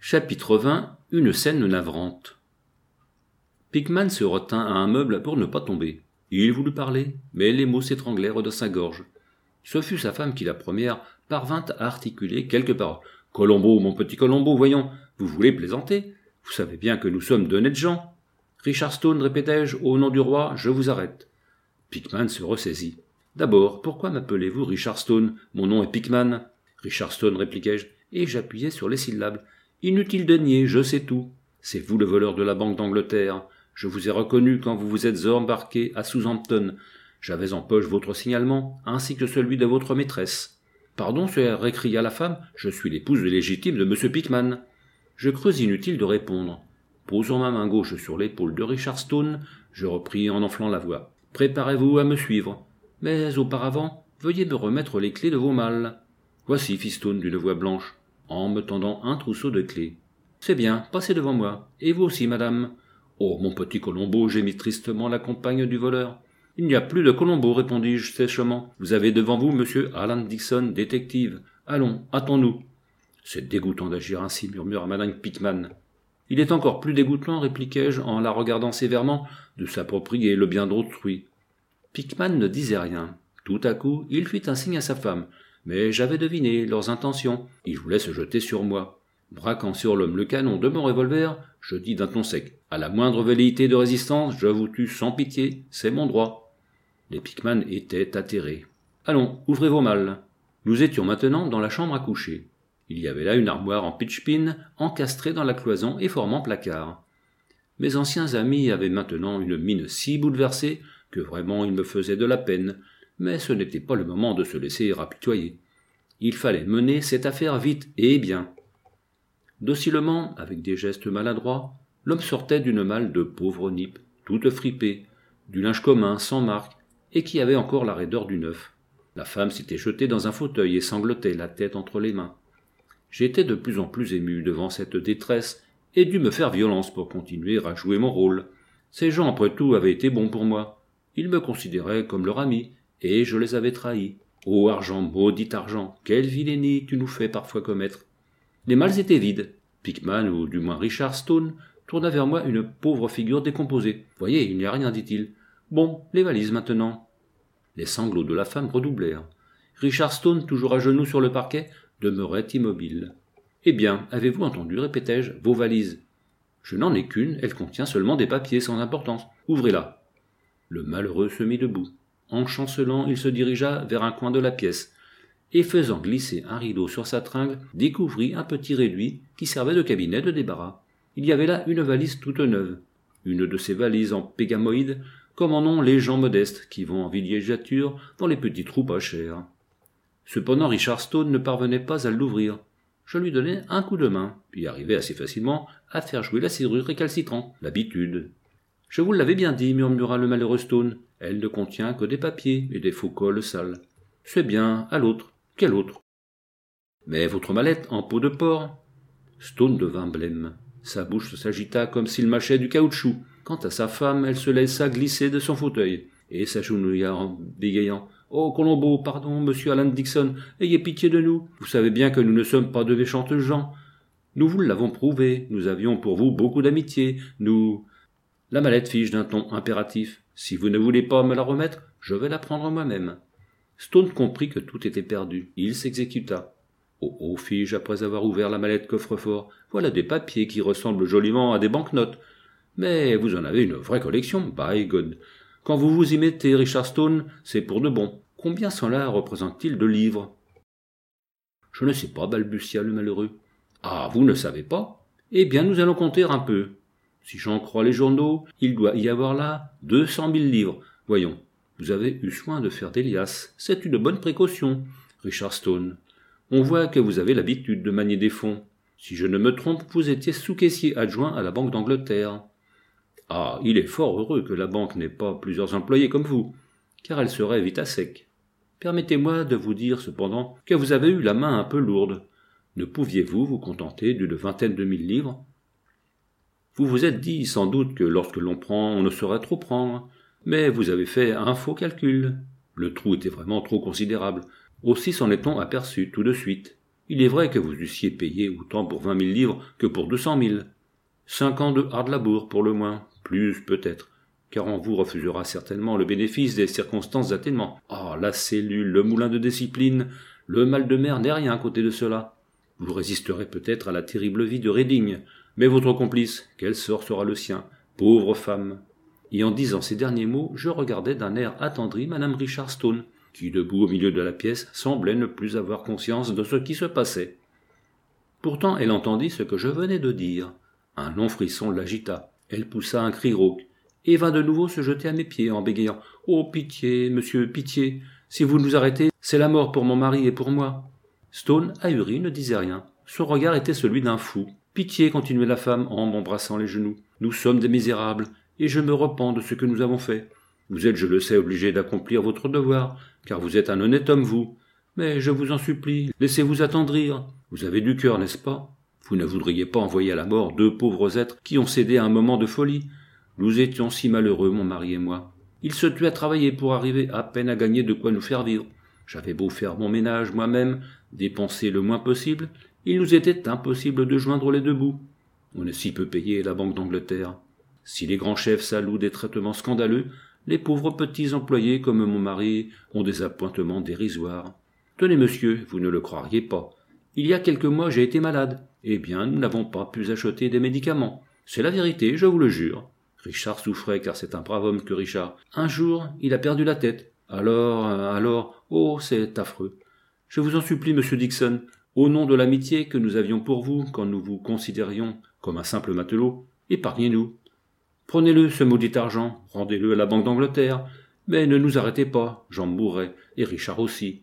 Chapitre 20. Une scène navrante. Pickman se retint à un meuble pour ne pas tomber. Il voulut parler, mais les mots s'étranglèrent dans sa gorge. Ce fut sa femme qui, la première, parvint à articuler quelques paroles. « Colombo, mon petit Colombo, voyons, vous voulez plaisanter? Vous savez bien que nous sommes d'honnêtes gens. »« Richard Stone, répétai-je, au nom du roi, je vous arrête. » Pickman se ressaisit. « D'abord, pourquoi m'appelez-vous Richard Stone? Mon nom est Pickman. »« Richard Stone, répliquai-je, et j'appuyai sur les syllabes. Inutile de nier, je sais tout. C'est vous le voleur de la Banque d'Angleterre. Je vous ai reconnu quand vous vous êtes embarqué à Southampton. J'avais en poche votre signalement, ainsi que celui de votre maîtresse. « Pardon, sir, récria la femme, je suis l'épouse légitime de M. Pickman. » Je crus inutile de répondre. Posant ma main gauche sur l'épaule de Richard Stone, je repris en enflant la voix. « Préparez-vous à me suivre. Mais auparavant, veuillez me remettre les clés de vos malles. »« Voici, fit Stone d'une voix blanche, en me tendant un trousseau de clés. »« C'est bien, passez devant moi. Et vous aussi, madame. »« Oh, mon petit Colombo, gémit tristement la compagne du voleur. »« Il n'y a plus de Colombo, répondis-je sèchement. Vous avez devant vous monsieur Alan Dixon, détective. Allons, hâtons-nous. »« C'est dégoûtant d'agir ainsi, murmura madame Pickman. »« Il est encore plus dégoûtant, répliquai-je en la regardant sévèrement, de s'approprier le bien d'autrui. » Pickman ne disait rien. Tout à coup, il fit un signe à sa femme. Mais j'avais deviné leurs intentions. Ils voulaient se jeter sur moi. Braquant sur l'homme le canon de mon revolver, je dis d'un ton sec. « À la moindre velléité de résistance, je vous tue sans pitié, c'est mon droit. » Les Pickman étaient atterrés. « Allons, ouvrez vos malles. » Nous étions maintenant dans la chambre à coucher. Il y avait là une armoire en pitchpin, encastrée dans la cloison et formant placard. Mes anciens amis avaient maintenant une mine si bouleversée que vraiment ils me faisaient de la peine, mais ce n'était pas le moment de se laisser apitoyer. Il fallait mener cette affaire vite et bien. Docilement, avec des gestes maladroits, l'homme sortait d'une malle de pauvre nippe, toute fripée, du linge commun, sans marque, et qui avait encore la raideur du neuf. La femme s'était jetée dans un fauteuil et sanglotait, la tête entre les mains. J'étais de plus en plus ému devant cette détresse, et dû me faire violence pour continuer à jouer mon rôle. Ces gens, après tout, avaient été bons pour moi. Ils me considéraient comme leur ami, et je les avais trahis. Ô argent, maudit argent, quelle vilainie tu nous fais parfois commettre. Les malles étaient vides. Pickman, ou du moins Richard Stone, tourna vers moi une pauvre figure décomposée. « Voyez, il n'y a rien, dit-il. Bon, les valises maintenant. » Les sanglots de la femme redoublèrent. Richard Stone, toujours à genoux sur le parquet, demeurait immobile. « Eh bien, avez-vous entendu, répétai-je, vos valises. »« Je n'en ai qu'une, elle contient seulement des papiers sans importance. Ouvrez-la. » Le malheureux se mit debout. En chancelant, il se dirigea vers un coin de la pièce, et faisant glisser un rideau sur sa tringle, découvrit un petit réduit qui servait de cabinet de débarras. Il y avait là une valise toute neuve, une de ces valises en pégamoïde, comme en ont les gens modestes qui vont en villégiature dans les petits trous pas chers. Cependant Richard Stone ne parvenait pas à l'ouvrir. Je lui donnai un coup de main, puis arrivai assez facilement à faire jouer la serrure récalcitrante, l'habitude. « Je vous l'avais bien dit, murmura le malheureux Stone, elle ne contient que des papiers et des faux cols sales. C'est bien, à l'autre. Quel autre? Mais votre mallette en peau de porc. » Stone devint blême. Sa bouche s'agita comme s'il mâchait du caoutchouc. Quant à sa femme, elle se laissa glisser de son fauteuil, et s'agenouilla en bégayant. « Oh, Colombo, pardon, monsieur Alan Dixon, ayez pitié de nous. Vous savez bien que nous ne sommes pas de méchantes gens. Nous vous l'avons prouvé, nous avions pour vous beaucoup d'amitié, nous... » La mallette fis-je d'un ton impératif. « Si vous ne voulez pas me la remettre, je vais la prendre moi-même. » Stone comprit que tout était perdu. Il s'exécuta. « Oh, oh, fis-je après avoir ouvert la mallette coffre-fort, voilà des papiers qui ressemblent joliment à des banquenotes. Mais vous en avez une vraie collection, by God. Quand vous vous y mettez, Richard Stone, c'est pour de bon. Combien cela représente-t-il de livres? » « Je ne sais pas, balbutia le malheureux. »« Ah, vous ne savez pas? Eh bien, nous allons compter un peu. Si j'en crois les journaux, il doit y avoir là 200 000 livres. Voyons, vous avez eu soin de faire des liasses. C'est une bonne précaution, Richard Stone. On voit que vous avez l'habitude de manier des fonds. Si je ne me trompe, vous étiez sous-caissier adjoint à la Banque d'Angleterre. Ah, il est fort heureux que la banque n'ait pas plusieurs employés comme vous, car elle serait vite à sec. Permettez-moi de vous dire cependant que vous avez eu la main un peu lourde. Ne pouviez-vous vous contenter d'une 20aine de 1000 livres? Vous vous êtes dit sans doute que lorsque l'on prend, on ne saurait trop prendre, mais vous avez fait un faux calcul. Le trou était vraiment trop considérable. Aussi s'en est-on aperçu tout de suite. Il est vrai que vous eussiez payé autant pour 20 000 livres que pour 200 000. 5 ans de hard labour pour le moins, plus peut-être, car on vous refusera certainement le bénéfice des circonstances d'atténuement. Ah, la cellule, le moulin de discipline, le mal de mer n'est rien à côté de cela. Vous résisterez peut-être à la terrible vie de Reading, mais votre complice, quel sort sera le sien, pauvre femme. Et en disant ces derniers mots, je regardais d'un air attendri madame Richard Stone, qui, debout au milieu de la pièce, semblait ne plus avoir conscience de ce qui se passait. Pourtant elle entendit ce que je venais de dire. Un long frisson l'agita. Elle poussa un cri rauque, et vint de nouveau se jeter à mes pieds en bégayant. « Oh, pitié, monsieur, pitié. Si vous nous arrêtez, c'est la mort pour mon mari et pour moi. » Stone, ahuri, ne disait rien. Son regard était celui d'un fou. « Pitié, continuait la femme en m'embrassant les genoux. Nous sommes des misérables, et je me repens de ce que nous avons fait. Vous êtes, je le sais, obligé d'accomplir votre devoir, car vous êtes un honnête homme, vous. Mais je vous en supplie, laissez-vous attendrir. Vous avez du cœur, n'est-ce pas? Vous ne voudriez pas envoyer à la mort 2 pauvres êtres qui ont cédé à un moment de folie. Nous étions si malheureux, mon mari et moi. Il se tue à travailler pour arriver à peine à gagner de quoi nous faire vivre. J'avais beau faire mon ménage moi-même, dépenser le moins possible, il nous était impossible de joindre les 2 bouts. On est si peu payé à la Banque d'Angleterre. Si les grands chefs s'allouent des traitements scandaleux, les pauvres petits employés comme mon mari ont des appointements dérisoires. Tenez, monsieur, vous ne le croiriez pas. Il y a quelques mois, j'ai été malade. Eh bien, nous n'avons pas pu acheter des médicaments. C'est la vérité, je vous le jure. Richard souffrait, car c'est un brave homme que Richard. Un jour, il a perdu la tête. Alors, oh, c'est affreux. Je vous en supplie, monsieur Dixon, au nom de l'amitié que nous avions pour vous quand nous vous considérions comme un simple matelot, épargnez-nous. Prenez-le, ce maudit argent, rendez-le à la Banque d'Angleterre, mais ne nous arrêtez pas, j'en mourrai, et Richard aussi.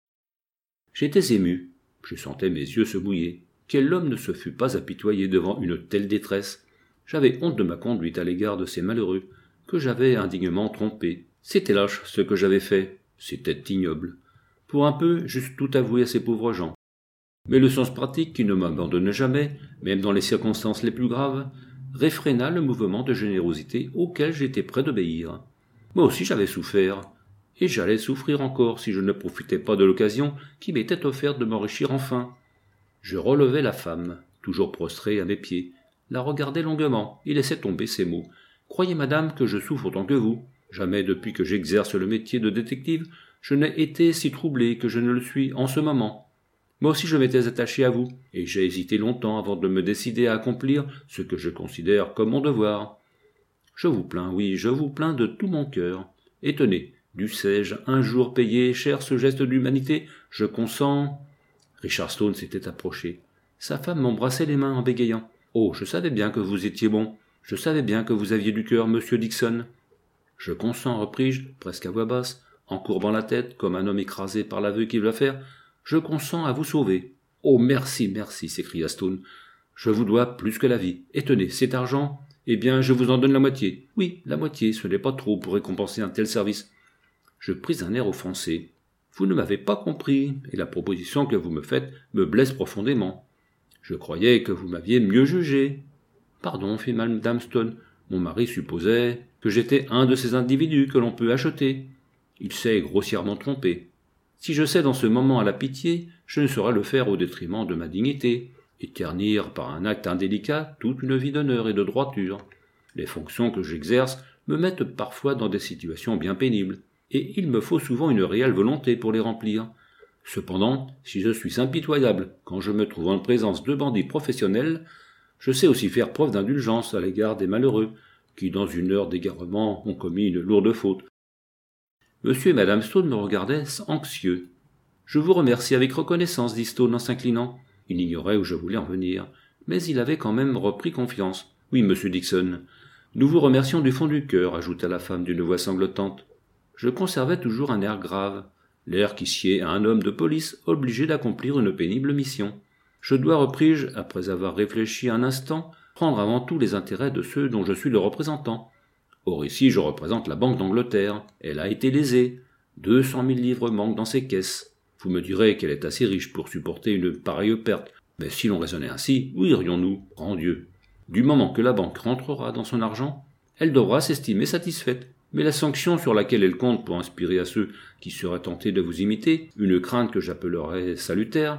J'étais ému, je sentais mes yeux se mouiller. Quel homme ne se fût pas apitoyé devant une telle détresse? J'avais honte de ma conduite à l'égard de ces malheureux, que j'avais indignement trompés. C'était lâche ce que j'avais fait, c'était ignoble. Pour un peu, j'eusse tout avoué à ces pauvres gens. Mais le sens pratique, qui ne m'abandonne jamais, même dans les circonstances les plus graves, réfréna le mouvement de générosité auquel j'étais prêt d'obéir. Moi aussi j'avais souffert, et j'allais souffrir encore si je ne profitais pas de l'occasion qui m'était offerte de m'enrichir enfin. Je relevai la femme, toujours prostrée à mes pieds, la regardai longuement et laissai tomber ces mots. « Croyez, madame, que je souffre autant que vous. Jamais depuis que j'exerce le métier de détective, je n'ai été si troublé que je ne le suis en ce moment. Moi aussi je m'étais attaché à vous, et j'ai hésité longtemps avant de me décider à accomplir ce que je considère comme mon devoir. Je vous plains, oui, je vous plains de tout mon cœur. Et tenez, dussé-je un jour payer cher ce geste d'humanité, je consens... » Richard Stone s'était approché. Sa femme m'embrassait les mains en bégayant. « Oh, je savais bien que vous étiez bon. Je savais bien que vous aviez du cœur, monsieur Dixon. »« Je consens, repris-je, presque à voix basse, en courbant la tête, comme un homme écrasé par l'aveu qu'il va faire. Je consens à vous sauver. »« Oh, merci, merci, s'écria Stone. Je vous dois plus que la vie. Et tenez, cet argent, eh bien, je vous en donne la moitié. Oui, la moitié, ce n'est pas trop pour récompenser un tel service. » Je pris un air offensé. « Vous ne m'avez pas compris, et la proposition que vous me faites me blesse profondément. Je croyais que vous m'aviez mieux jugé. »« Pardon, fit madame Stone, mon mari supposait que j'étais un de ces individus que l'on peut acheter. Il s'est grossièrement trompé. Si je cède en ce moment à la pitié, je ne saurais le faire au détriment de ma dignité, et ternir par un acte indélicat toute une vie d'honneur et de droiture. Les fonctions que j'exerce me mettent parfois dans des situations bien pénibles, et il me faut souvent une réelle volonté pour les remplir. Cependant, si je suis impitoyable quand je me trouve en présence de bandits professionnels, je sais aussi faire preuve d'indulgence à l'égard des malheureux, qui dans une heure d'égarement ont commis une lourde faute. Monsieur et madame Stone me regardaient anxieux. « Je vous remercie avec reconnaissance, dit Stone en s'inclinant. Il ignorait où je voulais en venir, mais il avait quand même repris confiance. « Oui, monsieur Dixon. Nous vous remercions du fond du cœur, ajouta la femme d'une voix sanglotante. Je conservais toujours un air grave, l'air qui sied à un homme de police obligé d'accomplir une pénible mission. Je dois, repris-je, après avoir réfléchi un instant, prendre avant tout les intérêts de ceux dont je suis le représentant. Or ici je représente la Banque d'Angleterre. Elle a été lésée. 200 000 livres manquent dans ses caisses. Vous me direz qu'elle est assez riche pour supporter une pareille perte. Mais si l'on raisonnait ainsi, où irions-nous, grand Dieu? Du moment que la banque rentrera dans son argent, elle devra s'estimer satisfaite. Mais la sanction sur laquelle elle compte pour inspirer à ceux qui seraient tentés de vous imiter une crainte que j'appellerais salutaire,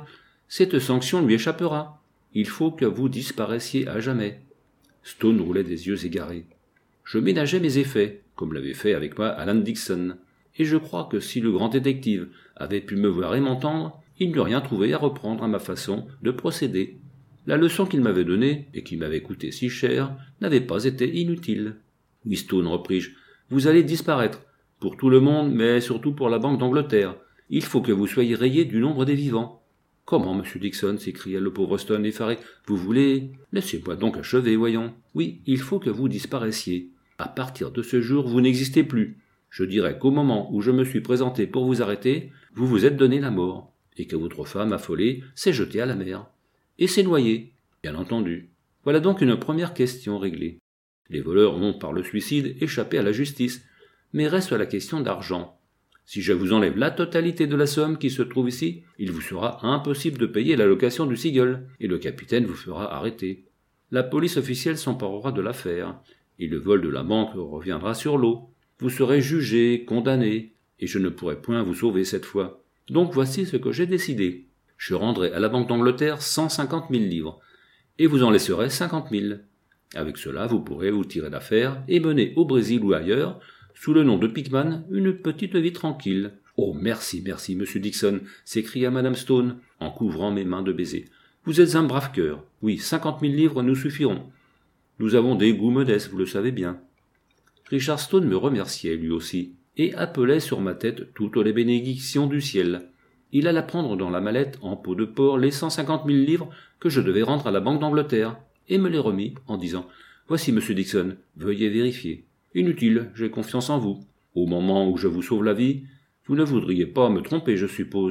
Cette sanction lui échappera. Il faut que vous disparaissiez à jamais. » Stone roulait des yeux égarés. Je ménageais mes effets, comme l'avait fait avec moi Alan Dixon, et je crois que si le grand détective avait pu me voir et m'entendre, il n'eût rien trouvé à reprendre à ma façon de procéder. La leçon qu'il m'avait donnée, et qui m'avait coûté si cher, n'avait pas été inutile. « Oui, Stone, repris-je, vous allez disparaître, pour tout le monde, mais surtout pour la Banque d'Angleterre. Il faut que vous soyez rayé du nombre des vivants. »« Comment, monsieur Dixon ?» s'écria le pauvre Stone effaré. « Vous voulez… » ?»« Laissez-moi donc achever, voyons. Oui, il faut que vous disparaissiez. À partir de ce jour, vous n'existez plus. Je dirais qu'au moment où je me suis présenté pour vous arrêter, vous vous êtes donné la mort, et que votre femme affolée s'est jetée à la mer. Et s'est noyée, bien entendu. Voilà donc une première question réglée. Les voleurs ont, par le suicide, échappé à la justice, mais reste la question d'argent. Si je vous enlève la totalité de la somme qui se trouve ici, il vous sera impossible de payer la location du Seagull, et le capitaine vous fera arrêter. La police officielle s'emparera de l'affaire, et le vol de la banque reviendra sur l'eau. Vous serez jugé, condamné, et je ne pourrai point vous sauver cette fois. Donc voici ce que j'ai décidé. Je rendrai à la Banque d'Angleterre 150 000 livres, et vous en laisserez 50 000. Avec cela, vous pourrez vous tirer d'affaire et mener au Brésil ou ailleurs, sous le nom de Pickman, une petite vie tranquille. « Oh, merci, merci, monsieur Dixon !» s'écria madame Stone, en couvrant mes mains de baisers. « Vous êtes un brave cœur. Oui, 50 000 livres nous suffiront. Nous avons des goûts modestes, vous le savez bien. » Richard Stone me remerciait, lui aussi, et appelait sur ma tête toutes les bénédictions du ciel. Il alla prendre dans la mallette en peau de porc les 150 000 livres que je devais rendre à la Banque d'Angleterre, et me les remit en disant « Voici, monsieur Dixon, veuillez vérifier. Inutile, j'ai confiance en vous. Au moment où je vous sauve la vie, vous ne voudriez pas me tromper, je suppose. »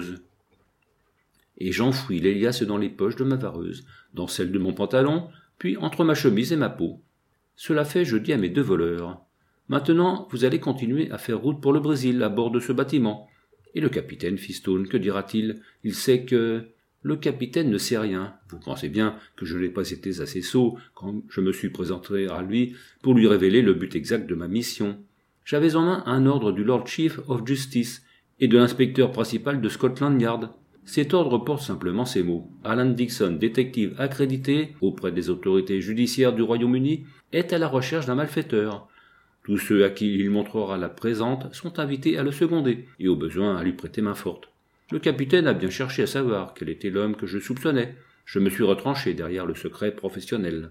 Et j'enfouis les liasses dans les poches de ma vareuse, dans celles de mon pantalon, puis entre ma chemise et ma peau. Cela fait, je dis à mes deux voleurs « Maintenant, vous allez continuer à faire route pour le Brésil à bord de ce bâtiment. » Et le capitaine, fit Stone, que dira-t-il? Il sait que… Le capitaine ne sait rien. Vous pensez bien que je n'ai pas été assez sot quand je me suis présenté à lui pour lui révéler le but exact de ma mission. J'avais en main un ordre du Lord Chief of Justice et de l'inspecteur principal de Scotland Yard. Cet ordre porte simplement ces mots. Alan Dixon, détective accrédité auprès des autorités judiciaires du Royaume-Uni, est à la recherche d'un malfaiteur. Tous ceux à qui il montrera la présente sont invités à le seconder et au besoin à lui prêter main forte. Le capitaine a bien cherché à savoir quel était l'homme que je soupçonnais. Je me suis retranché derrière le secret professionnel.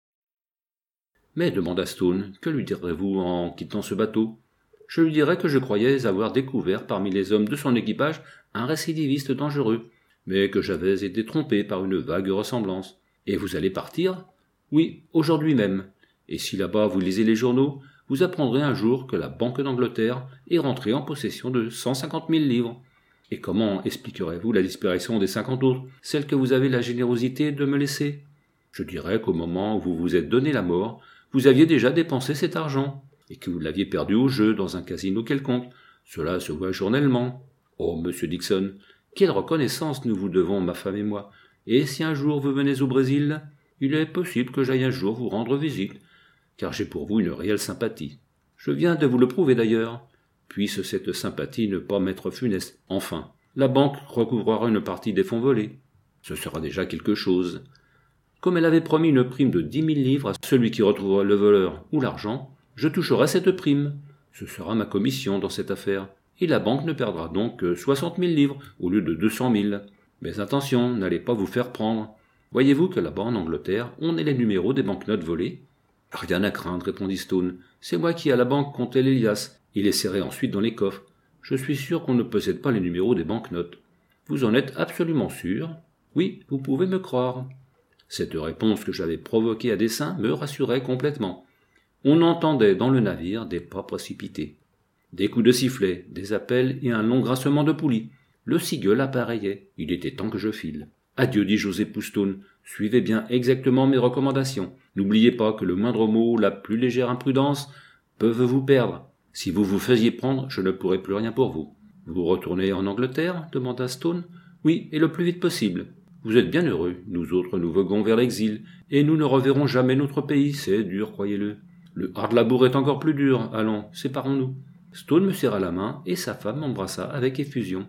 « Mais, demanda Stone, que lui direz-vous en quittant ce bateau ? » « Je lui dirai que je croyais avoir découvert parmi les hommes de son équipage un récidiviste dangereux, mais que j'avais été trompé par une vague ressemblance. Et vous allez partir ? Oui, aujourd'hui même. Et si là-bas vous lisez les journaux, vous apprendrez un jour que la Banque d'Angleterre est rentrée en possession de 150 000 livres. Et comment expliquerez-vous la disparition des 50 autres, celle que vous avez la générosité de me laisser ? Je dirais qu'au moment où vous vous êtes donné la mort, vous aviez déjà dépensé cet argent, et que vous l'aviez perdu au jeu dans un casino quelconque. Cela se voit journellement. Oh, monsieur Dixon, quelle reconnaissance nous vous devons, ma femme et moi. Et si un jour vous venez au Brésil, il est possible que j'aille un jour vous rendre visite, car j'ai pour vous une réelle sympathie. Je viens de vous le prouver d'ailleurs. Puisse cette sympathie ne pas m'être funeste. Enfin, la banque recouvrera une partie des fonds volés. Ce sera déjà quelque chose. Comme elle avait promis une prime de 10 000 livres à celui qui retrouvera le voleur ou l'argent, je toucherai cette prime. Ce sera ma commission dans cette affaire. Et la banque ne perdra donc que 60 000 livres au lieu de 200 000. Mais attention, n'allez pas vous faire prendre. Voyez-vous que là-bas en Angleterre, on est les numéros des banknotes volées ? Rien à craindre, répondit Stone. C'est moi qui à la banque comptais les liasses et les serrai ensuite dans les coffres. Je suis sûr qu'on ne possède pas les numéros des banknotes. Vous en êtes absolument sûr ? Oui, vous pouvez me croire. Cette réponse que j'avais provoquée à dessein me rassurait complètement. On entendait dans le navire des pas précipités. Des coups de sifflet, des appels et un long grincement de poulie. Le Seagull appareillait. Il était temps que je file. Adieu, dit José Stone. Suivez bien exactement mes recommandations. N'oubliez pas que le moindre mot, la plus légère imprudence, peuvent vous perdre. Si vous vous faisiez prendre, je ne pourrais plus rien pour vous. Vous retournez en Angleterre ? Demanda Stone. Oui, et le plus vite possible. Vous êtes bien heureux. Nous autres, nous voguons vers l'exil, et nous ne reverrons jamais notre pays. C'est dur, croyez-le. Le hard labour est encore plus dur. Allons, séparons-nous. Stone me serra la main, et sa femme m'embrassa avec effusion.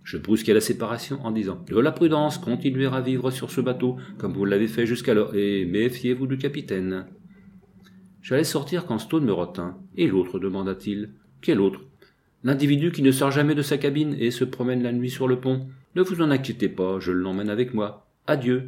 Je brusquai la séparation en disant « De la prudence, continuez à vivre sur ce bateau, comme vous l'avez fait jusqu'alors, et méfiez-vous du capitaine. » J'allais sortir quand Stone me retint. « Et l'autre » demanda-t-il. « Quel autre ?»« L'individu qui ne sort jamais de sa cabine et se promène la nuit sur le pont. Ne vous en inquiétez pas, je l'emmène avec moi. Adieu. »